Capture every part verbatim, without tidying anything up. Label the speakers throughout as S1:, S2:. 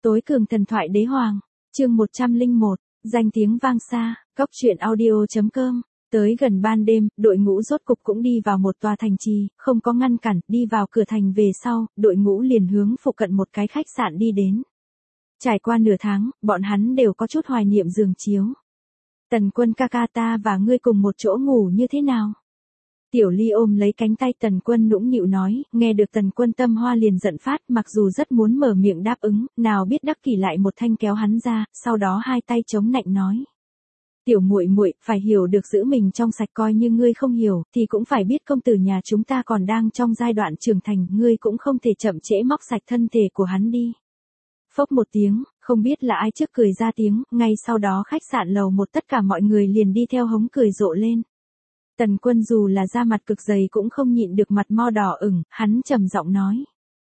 S1: Tối cường thần thoại đế hoàng, chương một trăm lẻ một, danh tiếng vang xa, cốc truyện audio.com. Tới gần ban đêm, đội ngũ rốt cục cũng đi vào một tòa thành trì, không có ngăn cản, đi vào cửa thành về sau, đội ngũ liền hướng phụ cận một cái khách sạn đi đến. Trải qua nửa tháng, bọn hắn đều có chút hoài niệm giường chiếu. Tần Quân ca ca, ta và ngươi cùng một chỗ ngủ như thế nào? Tiểu Ly ôm lấy cánh tay Tần Quân nũng nịu nói, nghe được Tần Quân tâm hoa liền giận phát, mặc dù rất muốn mở miệng đáp ứng, nào biết đắc kỷ lại một thanh kéo hắn ra, sau đó hai tay chống nạnh nói. Tiểu muội muội, phải hiểu được giữ mình trong sạch, coi như ngươi không hiểu, thì cũng phải biết công tử nhà chúng ta còn đang trong giai đoạn trưởng thành, ngươi cũng không thể chậm trễ móc sạch thân thể của hắn đi. Phốc một tiếng, không biết là ai trước cười ra tiếng, ngay sau đó khách sạn lầu một tất cả mọi người liền đi theo hống cười rộ lên. Tần Quân dù là da mặt cực dày cũng không nhịn được mặt mo đỏ ửng, hắn trầm giọng nói.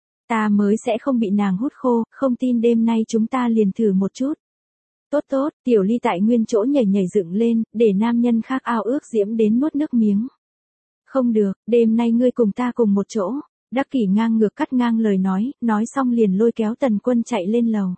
S1: Ta mới sẽ không bị nàng hút khô, không tin đêm nay chúng ta liền thử một chút. Tốt tốt, Tiểu Ly tại nguyên chỗ nhảy nhảy dựng lên, để nam nhân khác ao ước diễm đến nuốt nước miếng. Không được, đêm nay ngươi cùng ta cùng một chỗ. Đắc kỷ ngang ngược cắt ngang lời nói, nói xong liền lôi kéo Tần Quân chạy lên lầu.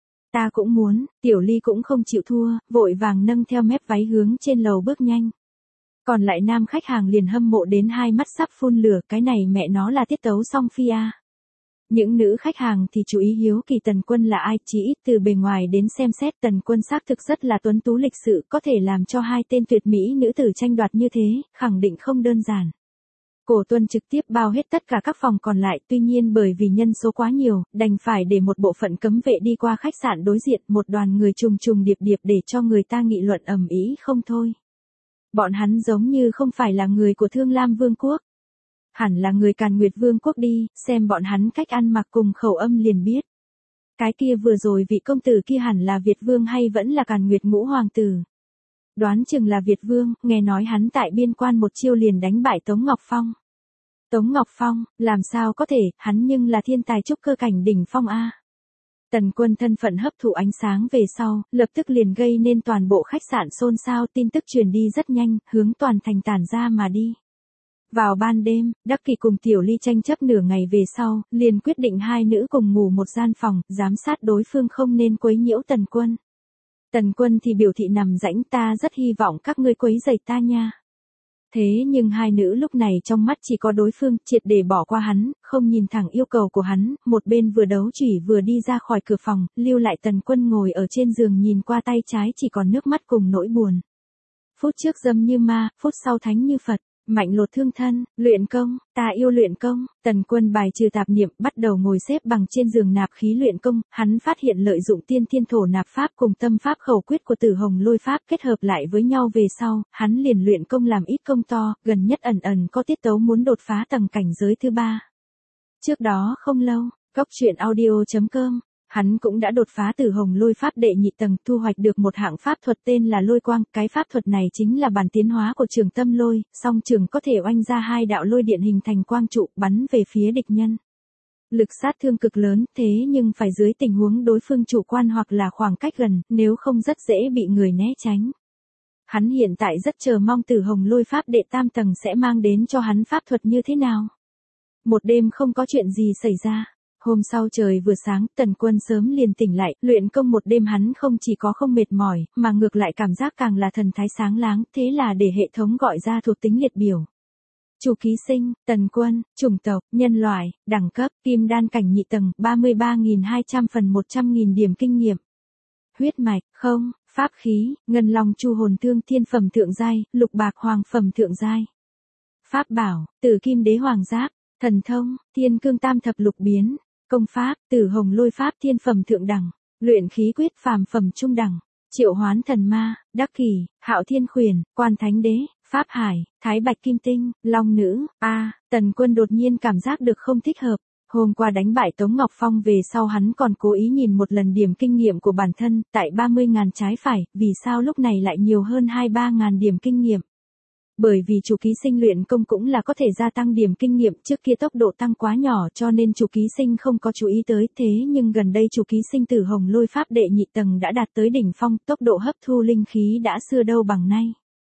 S1: Ta cũng muốn, Tiểu Ly cũng không chịu thua, vội vàng nâng theo mép váy hướng trên lầu bước nhanh. Còn lại nam khách hàng liền hâm mộ đến hai mắt sắp phun lửa, cái này mẹ nó là tiết tấu song phi a. Những nữ khách hàng thì chú ý hiếu kỳ Tần Quân là ai, chỉ ít từ bề ngoài đến xem xét Tần Quân xác thực rất là tuấn tú lịch sự, có thể làm cho hai tên tuyệt mỹ nữ tử tranh đoạt như thế, khẳng định không đơn giản. Cổ Tuân trực tiếp bao hết tất cả các phòng còn lại, tuy nhiên bởi vì nhân số quá nhiều, đành phải để một bộ phận cấm vệ đi qua khách sạn đối diện, một đoàn người trùng trùng điệp điệp để cho người ta nghị luận ầm ĩ không thôi. Bọn hắn giống như không phải là người của Thương Lam Vương quốc. Hẳn là người Càn Nguyệt Vương quốc đi, xem bọn hắn cách ăn mặc cùng khẩu âm liền biết. Cái kia vừa rồi vị công tử kia hẳn là Việt Vương hay vẫn là Càn Nguyệt ngũ hoàng tử. Đoán chừng là Việt Vương, nghe nói hắn tại biên quan một chiêu liền đánh bại Tống Ngọc Phong. Tống Ngọc Phong, làm sao có thể, hắn nhưng là thiên tài trúc cơ cảnh đỉnh phong a. Tần Quân thân phận hấp thụ ánh sáng về sau, lập tức liền gây nên toàn bộ khách sạn xôn xao, tin tức truyền đi rất nhanh, hướng toàn thành tản ra mà đi. Vào ban đêm, Đắc Kỷ cùng Tiểu Ly tranh chấp nửa ngày về sau, liền quyết định hai nữ cùng ngủ một gian phòng, giám sát đối phương không nên quấy nhiễu Tần Quân. Tần Quân thì biểu thị nằm rãnh, ta rất hy vọng các ngươi quấy rầy ta nha. Thế nhưng hai nữ lúc này trong mắt chỉ có đối phương, triệt để bỏ qua hắn, không nhìn thẳng yêu cầu của hắn, một bên vừa đấu chủy vừa đi ra khỏi cửa phòng, lưu lại Tần Quân ngồi ở trên giường nhìn qua tay trái chỉ còn nước mắt cùng nỗi buồn. Phút trước dâm như ma, phút sau thánh như Phật. Mạnh lột thương thân, luyện công, ta yêu luyện công. Tần Quân bài trừ tạp niệm, bắt đầu ngồi xếp bằng trên giường nạp khí luyện công, hắn phát hiện lợi dụng tiên thiên thổ nạp pháp cùng tâm pháp khẩu quyết của Tử Hồng Lôi pháp kết hợp lại với nhau về sau, hắn liền luyện công làm ít công to, gần nhất ẩn ẩn có tiết tấu muốn đột phá tầng cảnh giới thứ ba. Trước đó không lâu, cốc truyện audio.com, hắn cũng đã đột phá Tử Hồng Lôi pháp đệ nhị tầng, thu hoạch được một hạng pháp thuật tên là Lôi Quang, cái pháp thuật này chính là bản tiến hóa của Trường Tâm Lôi, song trường có thể oanh ra hai đạo lôi điện hình thành quang trụ, bắn về phía địch nhân. Lực sát thương cực lớn, thế nhưng phải dưới tình huống đối phương chủ quan hoặc là khoảng cách gần, nếu không rất dễ bị người né tránh. Hắn hiện tại rất chờ mong Tử Hồng Lôi pháp đệ tam tầng sẽ mang đến cho hắn pháp thuật như thế nào. Một đêm không có chuyện gì xảy ra. Hôm sau trời vừa sáng, Tần Quân sớm liền tỉnh lại, luyện công một đêm hắn không chỉ có không mệt mỏi, mà ngược lại cảm giác càng là thần thái sáng láng, thế là để hệ thống gọi ra thuộc tính liệt biểu. Chủ ký sinh, Tần Quân, chủng tộc, nhân loại, đẳng cấp, kim đan cảnh nhị tầng, ba mươi ba nghìn hai trăm phần một trăm nghìn điểm kinh nghiệm. Huyết mạch, không, pháp khí, ngân long chu hồn thương thiên phẩm thượng giai, lục bạc hoàng phẩm thượng giai. Pháp bảo, tử kim đế hoàng giáp, thần thông, thiên cương tam thập lục biến. Công pháp, Tử Hồng Lôi pháp thiên phẩm thượng đẳng, luyện khí quyết phàm phẩm trung đẳng, triệu hoán thần ma, Đắc Kỷ, Hạo Thiên Khuyển, Quan Thánh Đế, Pháp Hải, Thái Bạch Kim Tinh, Long Nữ, a, Tần Quân đột nhiên cảm giác được không thích hợp. Hôm qua đánh bại Tống Ngọc Phong về sau hắn còn cố ý nhìn một lần điểm kinh nghiệm của bản thân, tại ba mươi nghìn trái phải, vì sao lúc này lại nhiều hơn hai ba nghìn điểm kinh nghiệm. Bởi vì chủ ký sinh luyện công cũng là có thể gia tăng điểm kinh nghiệm, trước kia tốc độ tăng quá nhỏ cho nên chủ ký sinh không có chú ý tới, thế nhưng gần đây chủ ký sinh Tử Hồng Lôi pháp đệ nhị tầng đã đạt tới đỉnh phong, tốc độ hấp thu linh khí đã xưa đâu bằng nay.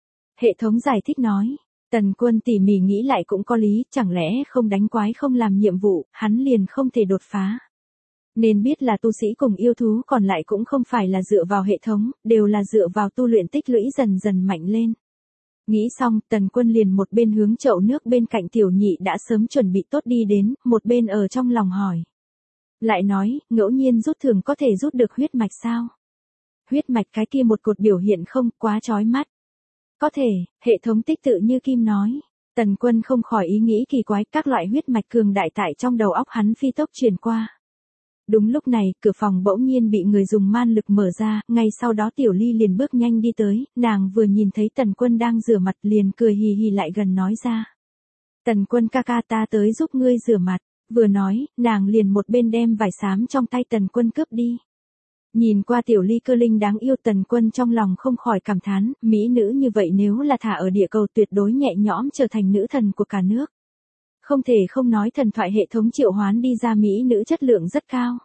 S1: Hệ thống giải thích nói, Tần Quân tỉ mỉ nghĩ lại cũng có lý, chẳng lẽ không đánh quái không làm nhiệm vụ, hắn liền không thể đột phá. Nên biết là tu sĩ cùng yêu thú còn lại cũng không phải là dựa vào hệ thống, đều là dựa vào tu luyện tích lũy dần dần mạnh lên. Nghĩ xong, Tần Quân liền một bên hướng chậu nước bên cạnh tiểu nhị đã sớm chuẩn bị tốt đi đến, một bên ở trong lòng hỏi. Lại nói, ngẫu nhiên rút thường có thể rút được huyết mạch sao? Huyết mạch cái kia một cột biểu hiện không quá chói mắt. Có thể, hệ thống tích tự như kim nói. Tần Quân không khỏi ý nghĩ kỳ quái, các loại huyết mạch cường đại tại trong đầu óc hắn phi tốc truyền qua. Đúng lúc này, cửa phòng bỗng nhiên bị người dùng man lực mở ra, ngay sau đó Tiểu Ly liền bước nhanh đi tới, nàng vừa nhìn thấy Tần Quân đang rửa mặt liền cười hì hì lại gần nói ra. Tần Quân ca ca ta tới giúp ngươi rửa mặt, vừa nói, nàng liền một bên đem vải xám trong tay Tần Quân cướp đi. Nhìn qua Tiểu Ly cơ linh đáng yêu, Tần Quân trong lòng không khỏi cảm thán, mỹ nữ như vậy nếu là thả ở địa cầu tuyệt đối nhẹ nhõm trở thành nữ thần của cả nước. Không thể không nói thần thoại hệ thống triệu hoán đi ra mỹ nữ chất lượng rất cao.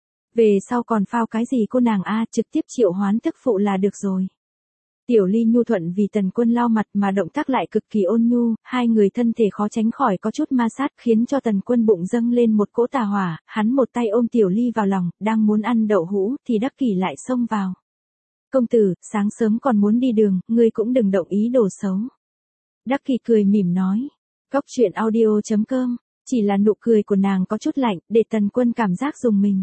S1: Về sau còn phao cái gì cô nàng a, trực tiếp triệu hoán tức phụ là được rồi. Tiểu Ly nhu thuận vì Tần Quân lau mặt mà động tác lại cực kỳ ôn nhu, hai người thân thể khó tránh khỏi có chút ma sát khiến cho Tần Quân bụng dâng lên một cỗ tà hỏa, hắn một tay ôm Tiểu Ly vào lòng, đang muốn ăn đậu hũ thì Đắc Kỷ lại xông vào. Công tử, sáng sớm còn muốn đi đường, ngươi cũng đừng động ý đồ xấu. Đắc Kỷ cười mỉm nói. Cốc truyện audio chấm com, chỉ là nụ cười của nàng có chút lạnh, để Tần Quân cảm giác rùng mình.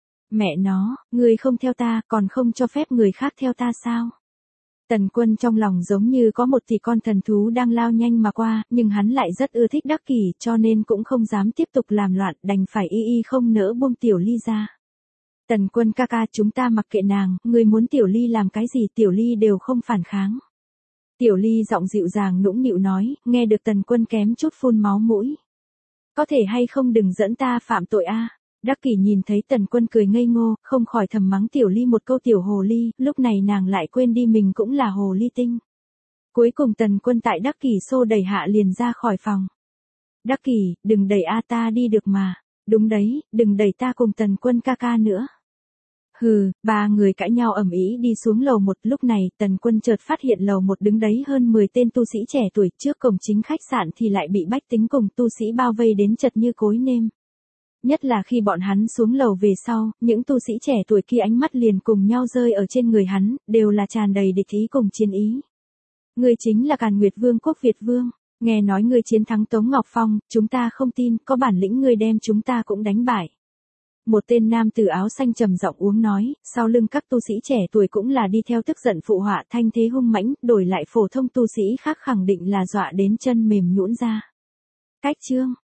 S1: Mẹ nó, ngươi không theo ta, còn không cho phép người khác theo ta sao? Tần Quân trong lòng giống như có một tỷ con thần thú đang lao nhanh mà qua, nhưng hắn lại rất ưa thích Đắc Kỷ, cho nên cũng không dám tiếp tục làm loạn, đành phải y y không nỡ buông Tiểu Ly ra. Tần Quân ca ca, chúng ta mặc kệ nàng, ngươi muốn Tiểu Ly làm cái gì Tiểu Ly đều không phản kháng. Tiểu Ly giọng dịu dàng nũng nịu nói, nghe được Tần Quân kém chút phun máu mũi. Có thể hay không đừng dẫn ta phạm tội a. Đắc Kỷ nhìn thấy Tần Quân cười ngây ngô, không khỏi thầm mắng Tiểu Ly một câu tiểu hồ ly, lúc này nàng lại quên đi mình cũng là hồ ly tinh. Cuối cùng Tần Quân tại Đắc Kỷ xô đẩy hạ liền ra khỏi phòng. Đắc Kỷ, đừng đẩy a, ta đi được mà. Đúng đấy, đừng đẩy ta cùng Tần Quân ca ca nữa. Hừ, ba người cãi nhau ầm ĩ đi xuống lầu một, lúc này Tần Quân chợt phát hiện lầu một đứng đấy hơn mười tên tu sĩ trẻ tuổi, trước cổng chính khách sạn thì lại bị bách tính cùng tu sĩ bao vây đến chật như cối nêm. Nhất là khi bọn hắn xuống lầu về sau, những tu sĩ trẻ tuổi kia ánh mắt liền cùng nhau rơi ở trên người hắn, đều là tràn đầy địch ý cùng chiến ý. Ngươi chính là Càn Nguyệt Vương quốc Việt Vương, nghe nói ngươi chiến thắng Tống Ngọc Phong, chúng ta không tin, có bản lĩnh ngươi đem chúng ta cũng đánh bại. Một tên nam tử áo xanh trầm giọng uống nói, sau lưng các tu sĩ trẻ tuổi cũng là đi theo tức giận phụ họa, thanh thế hung mãnh, đổi lại phổ thông tu sĩ khác khẳng định là dọa đến chân mềm nhũn ra. Cách chương